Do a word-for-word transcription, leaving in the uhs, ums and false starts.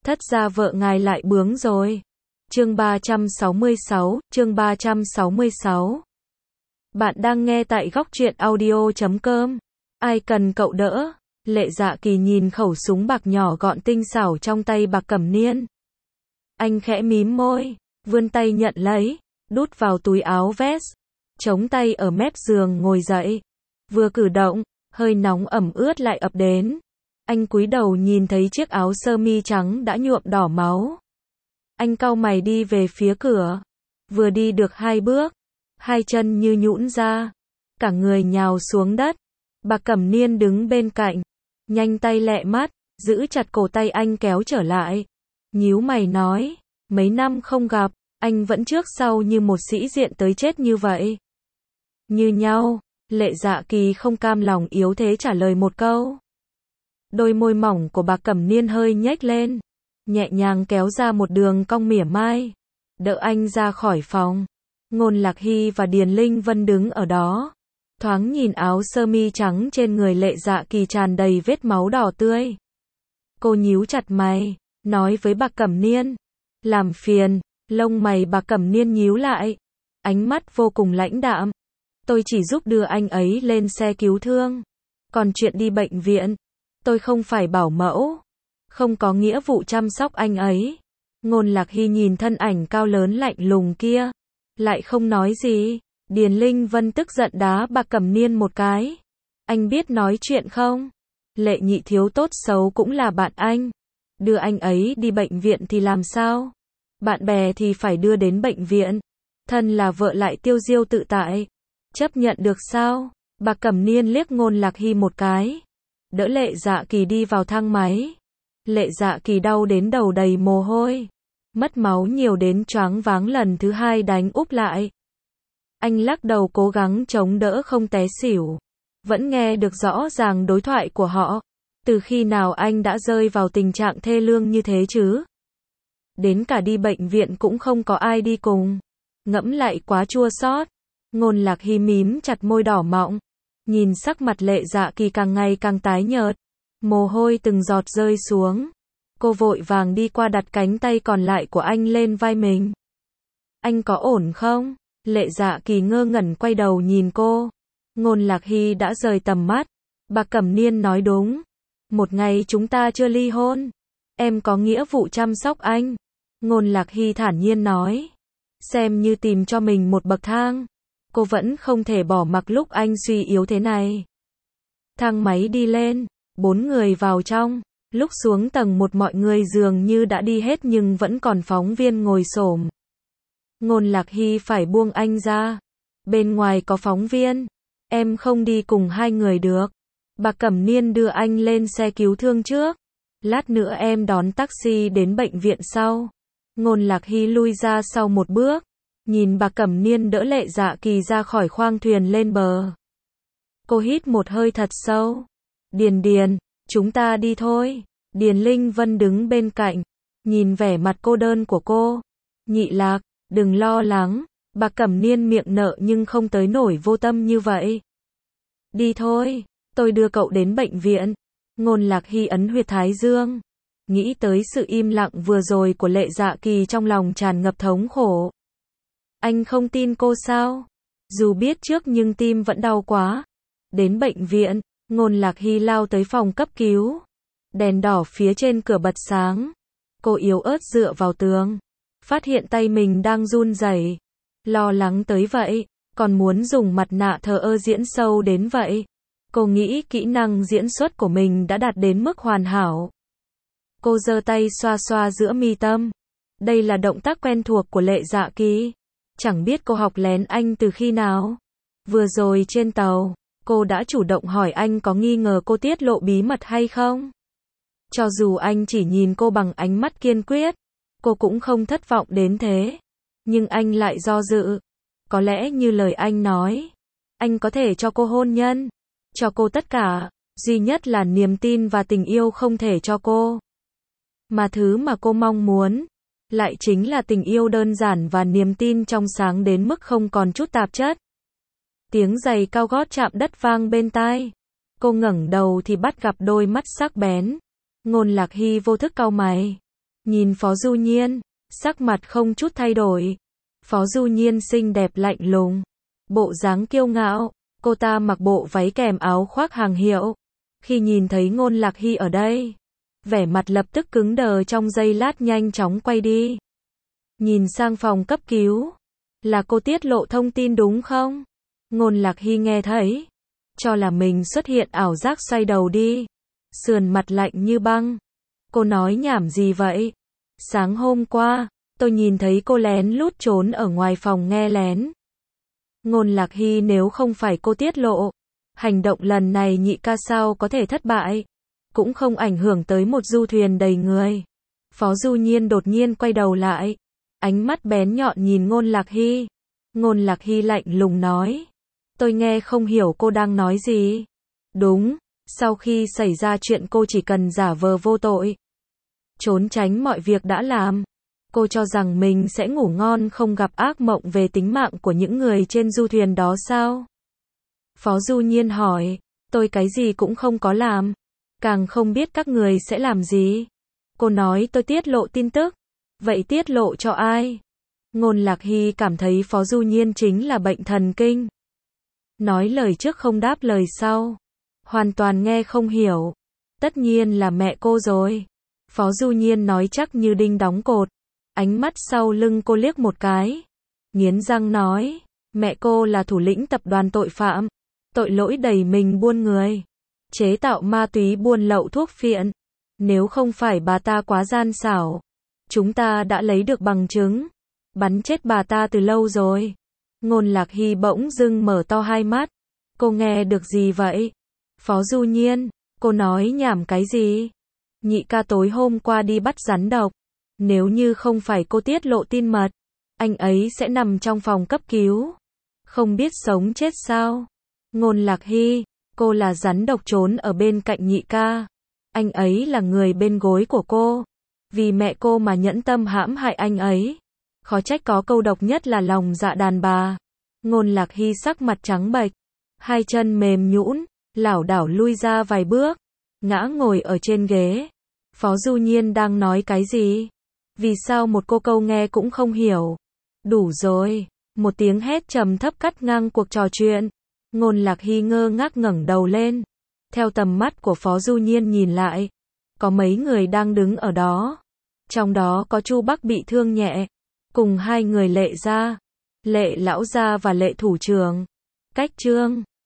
Thất gia vợ ngài lại bướng rồi. Chương ba trăm sáu mươi sáu, chương ba trăm sáu mươi sáu. Bạn đang nghe tại góc truyện audio chấm com. Ai cần cậu đỡ? Lệ Dạ Kỳ nhìn khẩu súng bạc nhỏ gọn tinh xảo trong tay Bạc Cẩm Niên. Anh khẽ mím môi, vươn tay nhận lấy, đút vào túi áo vest, chống tay ở mép giường ngồi dậy. Vừa cử động, hơi nóng ẩm ướt lại ập đến. Anh cúi đầu nhìn thấy chiếc áo sơ mi trắng đã nhuộm đỏ máu. Anh cau mày đi về phía cửa. Vừa đi được hai bước, hai chân như nhũn ra, cả người nhào xuống đất. Bạc Cẩm Niên đứng bên cạnh, nhanh tay lẹ mắt, giữ chặt cổ tay anh kéo trở lại. Nhíu mày nói, mấy năm không gặp, anh vẫn trước sau như một sĩ diện tới chết như vậy. Như nhau, Lệ Dạ Kỳ không cam lòng yếu thế trả lời một câu. Đôi môi mỏng của Bạc Cẩm Niên hơi nhếch lên, nhẹ nhàng kéo ra một đường cong mỉa mai, đỡ anh ra khỏi phòng. Ngôn Lạc Hy và Điền Linh Vân đứng ở đó, thoáng nhìn áo sơ mi trắng trên người Lệ Dạ Kỳ tràn đầy vết máu đỏ tươi. Cô nhíu chặt mày, nói với Bạc Cẩm Niên, làm phiền. Lông mày Bạc Cẩm Niên nhíu lại, ánh mắt vô cùng lãnh đạm. Tôi chỉ giúp đưa anh ấy lên xe cứu thương, còn chuyện đi bệnh viện, tôi không phải bảo mẫu, không có nghĩa vụ chăm sóc anh ấy. Ngôn Lạc Hy nhìn thân ảnh cao lớn lạnh lùng kia, lại không nói gì. Điền Linh Vân tức giận đá Bạc Cẩm Niên một cái. Anh biết nói chuyện không? Lệ nhị thiếu tốt xấu cũng là bạn anh. Đưa anh ấy đi bệnh viện thì làm sao? Bạn bè thì phải đưa đến bệnh viện. Thân là vợ lại tiêu diêu tự tại. Chấp nhận được sao? Bạc Cẩm Niên liếc Ngôn Lạc Hy một cái, đỡ Lệ Dạ Kỳ đi vào thang máy. Lệ Dạ Kỳ đau đến đầu đầy mồ hôi, mất máu nhiều đến choáng váng, lần thứ hai đánh úp lại. Anh lắc đầu cố gắng chống đỡ không té xỉu. Vẫn nghe được rõ ràng đối thoại của họ. Từ khi nào anh đã rơi vào tình trạng thê lương như thế chứ? Đến cả đi bệnh viện cũng không có ai đi cùng. Ngẫm lại quá chua xót. Ngôn Lạc Hy mím chặt môi đỏ mọng, nhìn sắc mặt Lệ Dạ Kỳ càng ngày càng tái nhợt, mồ hôi từng giọt rơi xuống. Cô vội vàng đi qua đặt cánh tay còn lại của anh lên vai mình. Anh có ổn không? Lệ Dạ Kỳ ngơ ngẩn quay đầu nhìn cô. Ngôn Lạc Hy đã rời tầm mắt. Bạc Cẩm Niên nói đúng. Một ngày chúng ta chưa ly hôn, em có nghĩa vụ chăm sóc anh. Ngôn Lạc Hy thản nhiên nói. Xem như tìm cho mình một bậc thang. Cô vẫn không thể bỏ mặc lúc anh suy yếu thế này. Thang máy đi lên, bốn người vào trong. Lúc xuống tầng một mọi người dường như đã đi hết nhưng vẫn còn phóng viên ngồi xổm. Ngôn Lạc Hy phải buông anh ra. Bên ngoài có phóng viên. Em không đi cùng hai người được. Bạc Cẩm Niên đưa anh lên xe cứu thương trước. Lát nữa em đón taxi đến bệnh viện sau. Ngôn Lạc Hy lui ra sau một bước, nhìn Bạc Cẩm Niên đỡ Lệ Dạ Kỳ ra khỏi khoang thuyền lên bờ. Cô hít một hơi thật sâu. Điền Điền, chúng ta đi thôi. Điền Linh Vân đứng bên cạnh, nhìn vẻ mặt cô đơn của cô. Nhị Lạc, đừng lo lắng. Bạc Cẩm Niên miệng nở nhưng không tới nổi vô tâm như vậy. Đi thôi, tôi đưa cậu đến bệnh viện. Ngôn Lạc Hy ấn huyệt thái dương, nghĩ tới sự im lặng vừa rồi của Lệ Dạ Kỳ trong lòng tràn ngập thống khổ. Anh không tin cô sao? Dù biết trước nhưng tim vẫn đau quá. Đến bệnh viện, Ngôn Lạc Hy lao tới phòng cấp cứu. Đèn đỏ phía trên cửa bật sáng. Cô yếu ớt dựa vào tường, phát hiện tay mình đang run rẩy. Lo lắng tới vậy, còn muốn dùng mặt nạ thờ ơ diễn sâu đến vậy. Cô nghĩ kỹ năng diễn xuất của mình đã đạt đến mức hoàn hảo. Cô giơ tay xoa xoa giữa mi tâm. Đây là động tác quen thuộc của Lệ Dạ Kỳ. Chẳng biết cô học lén anh từ khi nào. Vừa rồi trên tàu, cô đã chủ động hỏi anh có nghi ngờ cô tiết lộ bí mật hay không. Cho dù anh chỉ nhìn cô bằng ánh mắt kiên quyết, cô cũng không thất vọng đến thế. Nhưng anh lại do dự. Có lẽ như lời anh nói, anh có thể cho cô hôn nhân, cho cô tất cả, duy nhất là niềm tin và tình yêu không thể cho cô. Mà thứ mà cô mong muốn, lại chính là tình yêu đơn giản và niềm tin trong sáng đến mức không còn chút tạp chất. Tiếng giày cao gót chạm đất vang bên tai. Cô ngẩng đầu thì bắt gặp đôi mắt sắc bén. Ngôn Lạc Hy vô thức cau mày, Nhìn Phó Du Nhiên, sắc mặt không chút thay đổi. Phó Du Nhiên xinh đẹp lạnh lùng, bộ dáng kiêu ngạo, cô ta mặc bộ váy kèm áo khoác hàng hiệu. Khi nhìn thấy Ngôn Lạc Hy ở đây, vẻ mặt lập tức cứng đờ, trong giây lát nhanh chóng quay đi. Nhìn sang phòng cấp cứu, là cô tiết lộ thông tin đúng không? Ngôn Lạc Hy nghe thấy, cho là mình xuất hiện ảo giác, xoay đầu đi, sườn mặt lạnh như băng. Cô nói nhảm gì vậy? Sáng hôm qua, tôi nhìn thấy cô lén lút trốn ở ngoài phòng nghe lén. Ngôn Lạc Hy, nếu không phải cô tiết lộ, hành động lần này nhị ca sao có thể thất bại, cũng không ảnh hưởng tới một du thuyền đầy người. Phó Du Nhiên đột nhiên quay đầu lại, ánh mắt bén nhọn nhìn Ngôn Lạc Hy. Ngôn Lạc Hy lạnh lùng nói, tôi nghe không hiểu cô đang nói gì. Đúng, sau khi xảy ra chuyện cô chỉ cần giả vờ vô tội, trốn tránh mọi việc đã làm. Cô cho rằng mình sẽ ngủ ngon không gặp ác mộng về tính mạng của những người trên du thuyền đó sao? Phó Du Nhiên hỏi, tôi cái gì cũng không có làm, càng không biết các người sẽ làm gì. Cô nói tôi tiết lộ tin tức, vậy tiết lộ cho ai? Ngôn Lạc Hy cảm thấy Phó Du Nhiên chính là bệnh thần kinh. Nói lời trước không đáp lời sau, hoàn toàn nghe không hiểu. Tất nhiên là mẹ cô rồi. Phó Du Nhiên nói chắc như đinh đóng cột, ánh mắt sau lưng cô liếc một cái, nghiến răng nói, mẹ cô là thủ lĩnh tập đoàn tội phạm, tội lỗi đầy mình buôn người, chế tạo ma túy, buôn lậu thuốc phiện. Nếu không phải bà ta quá gian xảo, chúng ta đã lấy được bằng chứng, bắn chết bà ta từ lâu rồi. Ngôn Lạc Hy bỗng dưng mở to hai mắt. Cô nghe được gì vậy? Phó Du Nhiên, cô nói nhảm cái gì? Nhị ca tối hôm qua đi bắt rắn độc. Nếu như không phải cô tiết lộ tin mật, anh ấy sẽ nằm trong phòng cấp cứu, không biết sống chết sao? Ngôn Lạc Hy, cô là rắn độc trốn ở bên cạnh nhị ca. Anh ấy là người bên gối của cô. Vì mẹ cô mà nhẫn tâm hãm hại anh ấy. Khó trách có câu độc nhất là lòng dạ đàn bà. Ngôn Lạc Hy sắc mặt trắng bệch, hai chân mềm nhũn, lảo đảo lui ra vài bước, ngã ngồi ở trên ghế. Phó Du Nhiên đang nói cái gì? Vì sao một cô câu nghe cũng không hiểu? Đủ rồi, một tiếng hét trầm thấp cắt ngang cuộc trò chuyện. Ngôn Lạc Hy ngơ ngác ngẩng đầu lên, theo tầm mắt của Phó Du Nhiên nhìn lại, có mấy người đang đứng ở đó. Trong đó có Chu Bắc bị thương nhẹ, cùng hai người Lệ gia, Lệ lão gia và Lệ thủ trưởng. Cách Trương